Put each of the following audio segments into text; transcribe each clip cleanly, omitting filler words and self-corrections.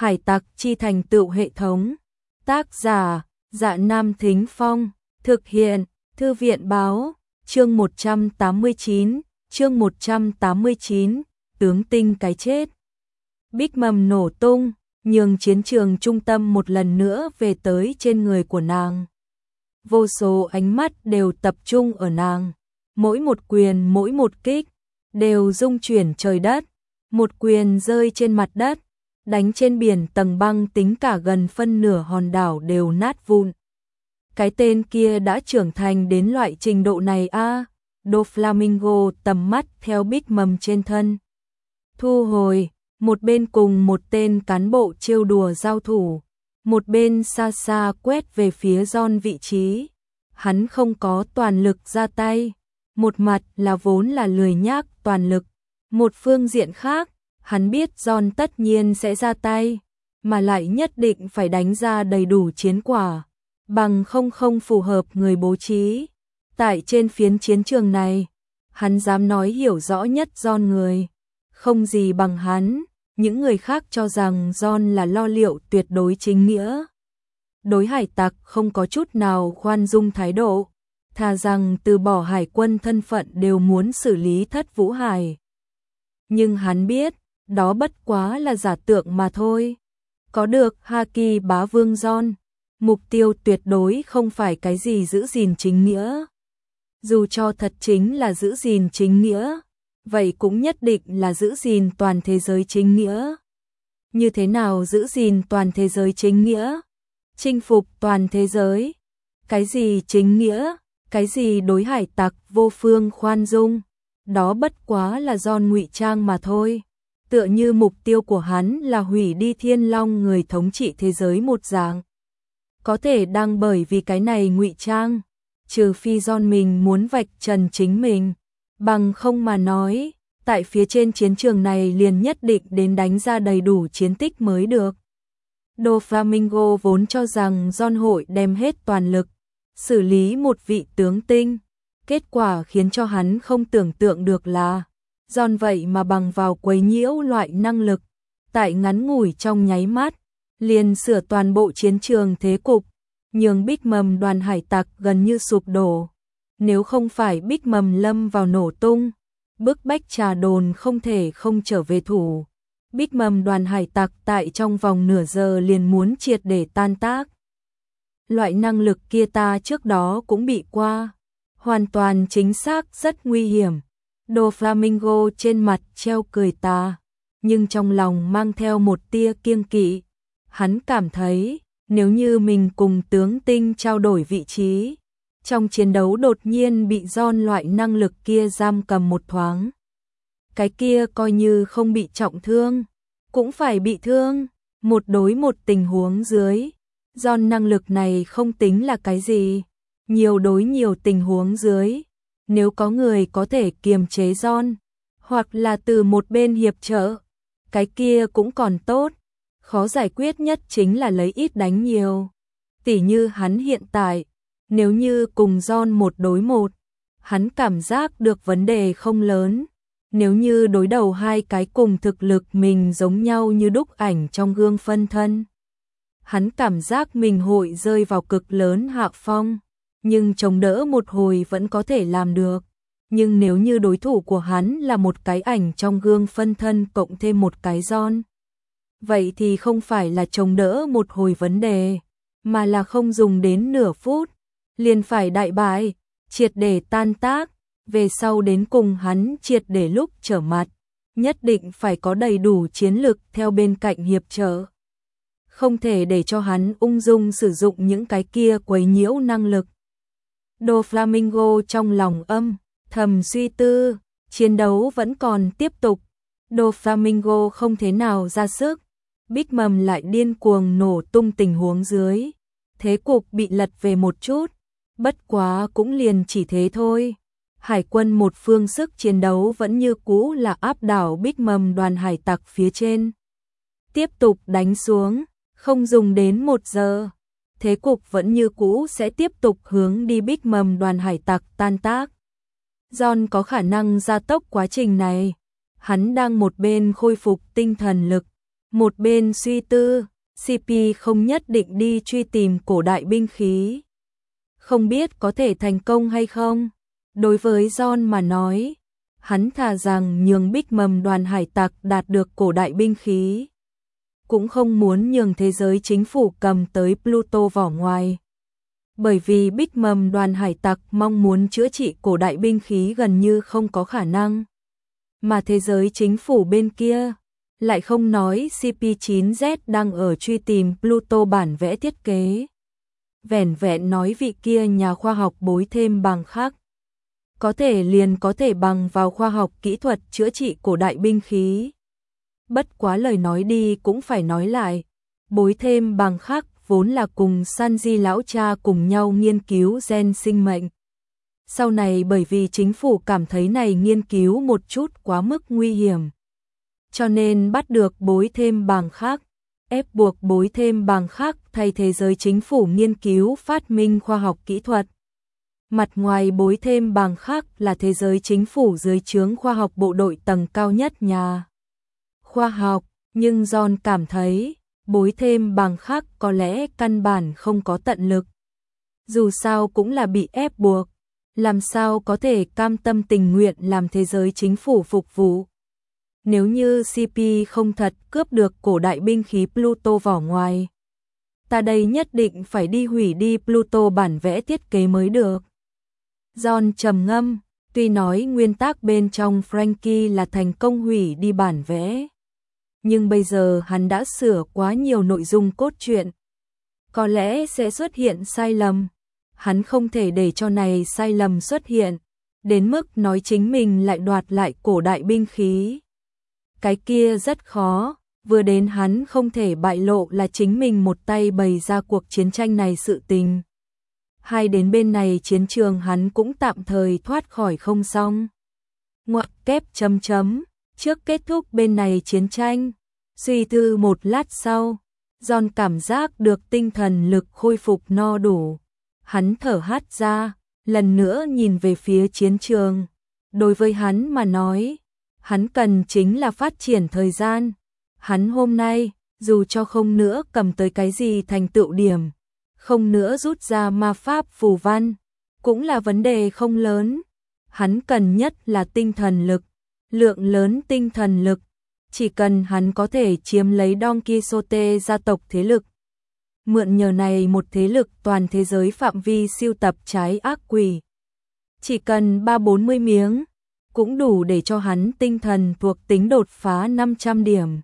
Hải tặc chi thành tựu hệ thống. Tác giả: Dạ Nam Thính Phong. Thực hiện: Thư viện báo. Chương 189, tướng tinh cái chết. Bích mầm nổ tung, nhường chiến trường trung tâm một lần nữa về tới trên người của nàng. Vô số ánh mắt đều tập trung ở nàng. Mỗi một quyền, mỗi một kích đều rung chuyển trời đất. Một quyền rơi trên mặt đất, đánh trên biển tầng băng tính cả gần phân nửa hòn đảo đều nát vụn. Cái tên kia đã trưởng thành đến loại trình độ này a. Doflamingo tầm mắt theo Bích mầm trên thân thu hồi, một bên cùng một tên cán bộ trêu đùa giao thủ, một bên xa xa quét về phía John vị trí. Hắn không có toàn lực ra tay, một mặt là vốn là lười nhác toàn lực, một phương diện khác, hắn biết John tất nhiên sẽ ra tay, mà lại nhất định phải đánh ra đầy đủ chiến quả, bằng không phù hợp người bố trí. Tại trên phiến chiến trường này, hắn dám nói hiểu rõ nhất John người, không gì bằng hắn. Những người khác cho rằng John là lo liệu tuyệt đối chính nghĩa, đối hải tặc không có chút nào khoan dung thái độ, thà rằng từ bỏ hải quân thân phận đều muốn xử lý Thất Vũ Hải. Nhưng hắn biết, đó bất quá là giả tượng mà thôi. Có được Haki bá vương John, mục tiêu tuyệt đối không phải cái gì giữ gìn chính nghĩa. Dù cho thật chính là giữ gìn chính nghĩa, vậy cũng nhất định là giữ gìn toàn thế giới chính nghĩa. Như thế nào giữ gìn toàn thế giới chính nghĩa? Chinh phục toàn thế giới. Cái gì chính nghĩa? Cái gì đối hải tặc vô phương khoan dung? Đó bất quá là John ngụy trang mà thôi. Tựa như mục tiêu của hắn là hủy đi Thiên Long người thống trị thế giới một dạng. Có thể đang bởi vì cái này ngụy trang, trừ phi John mình muốn vạch trần chính mình. Bằng không mà nói, tại phía trên chiến trường này liền nhất định đến đánh ra đầy đủ chiến tích mới được. Doflamingo vốn cho rằng John hội đem hết toàn lực xử lý một vị tướng tinh. Kết quả khiến cho hắn không tưởng tượng được là John vậy mà bằng vào quấy nhiễu loại năng lực, tại ngắn ngủi trong nháy mắt, liền sửa toàn bộ chiến trường thế cục, nhường Bích mầm đoàn hải tặc gần như sụp đổ. Nếu không phải Bích mầm lâm vào nổ tung, bức bách Trà Đồn không thể không trở về thủ, Bích mầm đoàn hải tặc tại trong vòng nửa giờ liền muốn triệt để tan tác. Loại năng lực kia ta trước đó cũng bị qua, hoàn toàn chính xác rất nguy hiểm. Doflamingo trên mặt treo cười tà, nhưng trong lòng mang theo một tia kiêng kỵ. Hắn cảm thấy, nếu như mình cùng tướng tinh trao đổi vị trí, trong chiến đấu đột nhiên bị John loại năng lực kia giam cầm một thoáng, cái kia coi như không bị trọng thương, cũng phải bị thương. Một đối một tình huống dưới, John năng lực này không tính là cái gì. Nhiều đối nhiều tình huống dưới, nếu có người có thể kiềm chế John, hoặc là từ một bên hiệp trợ, cái kia cũng còn tốt. Khó giải quyết nhất chính là lấy ít đánh nhiều. Tỉ như hắn hiện tại, nếu như cùng John một đối một, hắn cảm giác được vấn đề không lớn. Nếu như đối đầu hai cái cùng thực lực mình giống nhau như đúc ảnh trong gương phân thân, hắn cảm giác mình hội rơi vào cực lớn hạ phong, nhưng chống đỡ một hồi vẫn có thể làm được. Nhưng nếu như đối thủ của hắn là một cái ảnh trong gương phân thân cộng thêm một cái John, vậy thì không phải là chống đỡ một hồi vấn đề, mà là không dùng đến nửa phút, liền phải đại bại, triệt để tan tác. Về sau đến cùng hắn triệt để lúc trở mặt, nhất định phải có đầy đủ chiến lực theo bên cạnh hiệp trợ. Không thể để cho hắn ung dung sử dụng những cái kia quấy nhiễu năng lực. Doflamingo trong lòng thầm suy tư, chiến đấu vẫn còn tiếp tục. Doflamingo không thế nào ra sức, Bích mầm lại điên cuồng nổ tung tình huống dưới. Thế cục bị lật về một chút, bất quá cũng liền chỉ thế thôi. Hải quân một phương sức chiến đấu vẫn như cũ là áp đảo Bích mầm đoàn hải tặc phía trên. Tiếp tục đánh xuống, không dùng đến 1 giờ. Thế cục vẫn như cũ sẽ tiếp tục hướng đi Bích mầm đoàn hải tặc tan tác. John có khả năng gia tốc quá trình này. Hắn đang một bên khôi phục tinh thần lực, Một bên suy tư, CP không nhất định đi truy tìm cổ đại binh khí. Không biết có thể thành công hay không? Đối với John mà nói, hắn thà rằng nhường Big Mom đoàn hải tặc đạt được cổ đại binh khí, cũng không muốn nhường thế giới chính phủ cầm tới Pluto vỏ ngoài. Bởi vì Big Mom đoàn hải tặc mong muốn chữa trị cổ đại binh khí gần như không có khả năng. Mà thế giới chính phủ bên kia lại không nói CP9Z đang ở truy tìm Pluto bản vẽ thiết kế. Vẻn vẹn nói vị kia nhà khoa học bối thêm bằng khác. Có thể liền có thể bằng vào khoa học kỹ thuật chữa trị cổ đại binh khí. Bất quá lời nói đi cũng phải nói lại, bối thêm bằng khác vốn là cùng Sanji lão cha cùng nhau nghiên cứu gen sinh mệnh. Sau này bởi vì chính phủ cảm thấy này nghiên cứu một chút quá mức nguy hiểm, cho nên bắt được bối thêm bằng khác, ép buộc bối thêm bằng khác thay thế giới chính phủ nghiên cứu phát minh khoa học kỹ thuật. Mặt ngoài bối thêm bằng khác là thế giới chính phủ dưới trướng khoa học bộ đội tầng cao nhất nhà khoa học, nhưng John cảm thấy bối thêm bằng khác có lẽ căn bản không có tận lực. Dù sao cũng là bị ép buộc, làm sao có thể cam tâm tình nguyện làm thế giới chính phủ phục vụ. Nếu như CP không thật cướp được cổ đại binh khí Pluto vỏ ngoài, ta đây nhất định phải đi hủy đi Pluto bản vẽ thiết kế mới được. John trầm ngâm, tuy nói nguyên tắc bên trong Frankie là thành công hủy đi bản vẽ, nhưng bây giờ hắn đã sửa quá nhiều nội dung cốt truyện, có lẽ sẽ xuất hiện sai lầm. Hắn không thể để cho này sai lầm xuất hiện, đến mức nói chính mình lại đoạt lại cổ đại binh khí. Cái kia rất khó, vừa đến hắn không thể bại lộ là chính mình một tay bày ra cuộc chiến tranh này sự tình. Hai đến bên này chiến trường hắn cũng tạm thời thoát khỏi không xong. Ngoặc kép chấm chấm, trước kết thúc bên này chiến tranh, suy tư một lát sau, John cảm giác được tinh thần lực khôi phục no đủ. Hắn thở hắt ra, lần nữa nhìn về phía chiến trường. Đối với hắn mà nói, hắn cần chính là phát triển thời gian. Hắn hôm nay, dù cho không nữa cầm tới cái gì thành tựu điểm, không nữa rút ra ma pháp phù văn, cũng là vấn đề không lớn. Hắn cần nhất là tinh thần lực, lượng lớn tinh thần lực. Chỉ cần hắn có thể chiếm lấy Don Quixote gia tộc thế lực, mượn nhờ này một thế lực toàn thế giới phạm vi siêu tập trái ác quỷ. Chỉ cần 3-40 miếng, cũng đủ để cho hắn tinh thần thuộc tính đột phá 500 điểm.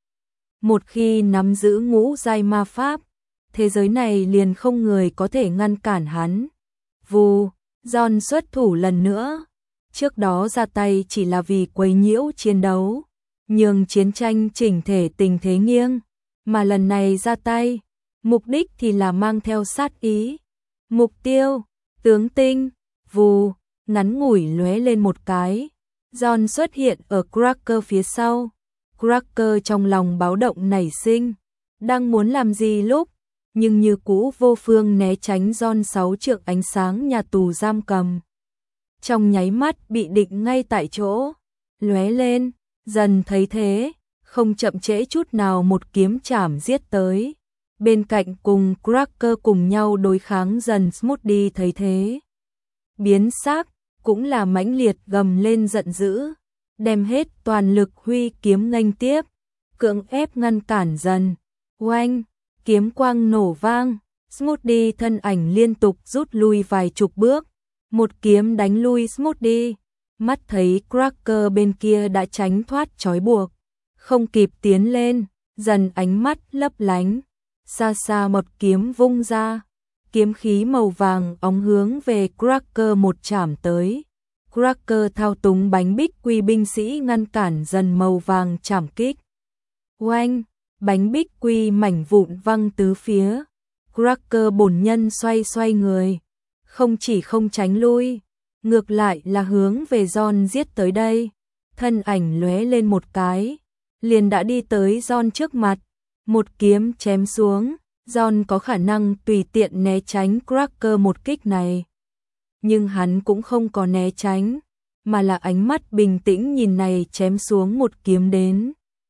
Một khi nắm giữ ngũ giai ma pháp, thế giới này liền không người có thể ngăn cản hắn. Vù, John xuất thủ lần nữa. Trước đó ra tay chỉ là vì quấy nhiễu chiến đấu, nhường chiến tranh chỉnh thể tình thế nghiêng, mà lần này ra tay, mục đích thì là mang theo sát ý. Mục tiêu, tướng tinh, vù, ngắn ngủi lóe lên một cái. John xuất hiện ở Cracker phía sau. Cracker trong lòng báo động nảy sinh, đang muốn làm gì lúc, nhưng như cũ vô phương né tránh John 6 trượng ánh sáng nhà tù giam cầm. Trong nháy mắt bị định ngay tại chỗ, lóe lên, dần thấy thế, không chậm trễ chút nào một kiếm chảm giết tới. Bên cạnh cùng Cracker cùng nhau đối kháng dần Smoothie thấy thế, biến sắc, cũng là mãnh liệt gầm lên giận dữ, đem hết toàn lực huy kiếm nghênh tiếp, cưỡng ép ngăn cản dần. Oanh, kiếm quang nổ vang, Smoothie thân ảnh liên tục rút lui vài chục bước, một kiếm đánh lui Smoothie. Mắt thấy Cracker bên kia đã tránh thoát trói buộc, không kịp tiến lên, dần ánh mắt lấp lánh, xa xa một kiếm vung ra, kiếm khí màu vàng óng hướng về Cracker một chảm tới. Cracker thao túng bánh bích quy binh sĩ ngăn cản dần màu vàng chảm kích. Oanh, bánh bích quy mảnh vụn văng tứ phía. Cracker bổn nhân xoay xoay người, không chỉ không tránh lui, ngược lại là hướng về John giết tới đây. Thân ảnh lóe lên một cái, liền đã đi tới John trước mặt, một kiếm chém xuống. John có khả năng tùy tiện né tránh Cracker một kích này, nhưng hắn cũng không có né tránh, mà là ánh mắt bình tĩnh nhìn này chém xuống một kiếm đến.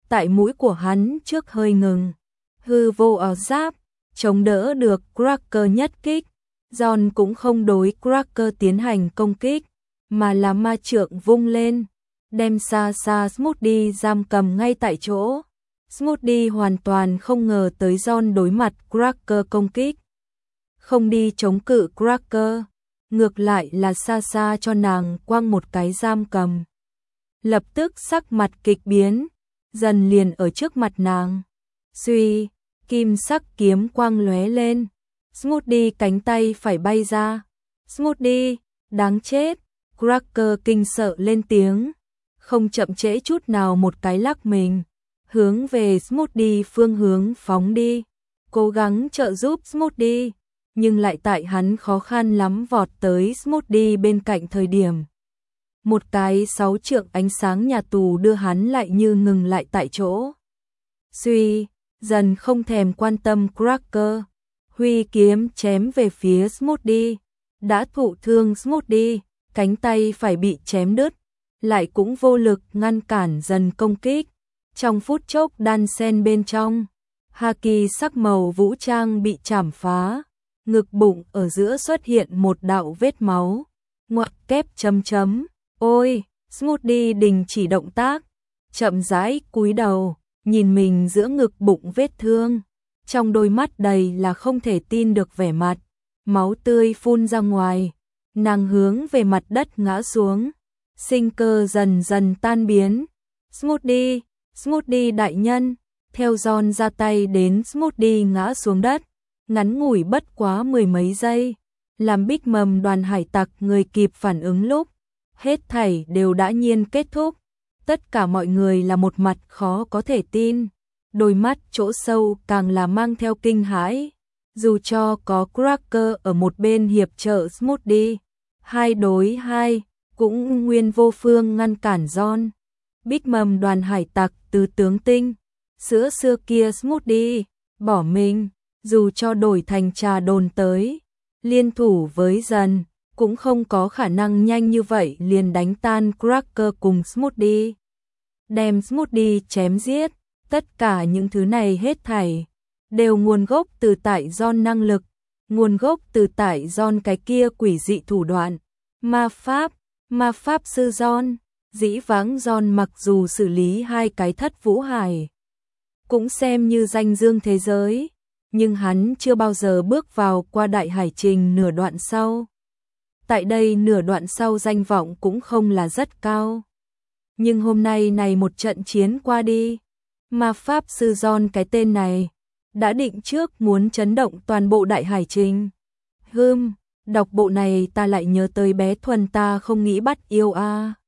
tại mũi của hắn trước hơi ngừng. Hư vô áo giáp, chống đỡ được Cracker nhất kích. John cũng không đối Cracker tiến hành công kích, mà là ma trượng vung lên, đem xa xa Smoothie giam cầm ngay tại chỗ. Smoothie hoàn toàn không ngờ tới John đối mặt Cracker công kích. Không đi chống cự Cracker, ngược lại là xa xa cho nàng quăng một cái giam cầm. Lập tức sắc mặt kịch biến, dần liền ở trước mặt nàng. Suy, kim sắc kiếm quang lóe lên. Smoothie cánh tay phải bay ra. Smoothie, đáng chết. Cracker kinh sợ lên tiếng, không chậm trễ chút nào một cái lắc mình, hướng về Smoothie phương hướng phóng đi, cố gắng trợ giúp Smoothie, nhưng lại tại hắn khó khăn lắm vọt tới Smoothie bên cạnh thời điểm. Một cái 6 trượng ánh sáng nhà tù đưa hắn lại như ngừng lại tại chỗ. Suy, dần không thèm quan tâm Cracker, huy kiếm chém về phía Smoothie, đã thụ thương Smoothie, cánh tay phải bị chém đứt, lại cũng vô lực ngăn cản dần công kích. Trong phút chốc đan sen bên trong, haki sắc màu vũ trang bị chảm phá, ngực bụng ở giữa xuất hiện một đạo vết máu. Ngoặc kép chấm chấm, ôi, Smoothie đình chỉ động tác, chậm rãi cúi đầu, nhìn mình giữa ngực bụng vết thương, trong đôi mắt đầy là không thể tin được vẻ mặt, máu tươi phun ra ngoài, nàng hướng về mặt đất ngã xuống, sinh cơ dần dần tan biến. Smoothie đại nhân, theo John ra tay đến Smoothie ngã xuống đất, ngắn ngủi bất quá mười mấy giây, làm Big Mom đoàn hải tặc người kịp phản ứng lúc, hết thảy đều đã nhiên kết thúc. Tất cả mọi người là một mặt khó có thể tin, đôi mắt chỗ sâu càng là mang theo kinh hãi, dù cho có Cracker ở một bên hiệp trợ Smoothie, 2 đối 2, cũng nguyên vô phương ngăn cản John. Big Mom đoàn hải tặc từ tướng tinh, sữa xưa kia Smoothie, bỏ mình, dù cho đổi thành trà đồn tới, liên thủ với dần, cũng không có khả năng nhanh như vậy liền đánh tan Cracker cùng Smoothie. Đem Smoothie chém giết, tất cả những thứ này hết thảy, đều nguồn gốc từ tại John năng lực, nguồn gốc từ tại John cái kia quỷ dị thủ đoạn. Ma pháp sư John, dĩ vãng John mặc dù xử lý 2 cái thất vũ hải, cũng xem như danh dương thế giới, nhưng hắn chưa bao giờ bước vào qua đại hải trình nửa đoạn sau. Tại đây nửa đoạn sau danh vọng cũng không là rất cao. Nhưng hôm nay này một trận chiến qua đi, ma pháp sư John cái tên này, đã định trước muốn chấn động toàn bộ đại hải trình. Đọc bộ này ta lại nhớ tới bé Thuần ta không nghĩ bắt yêu a.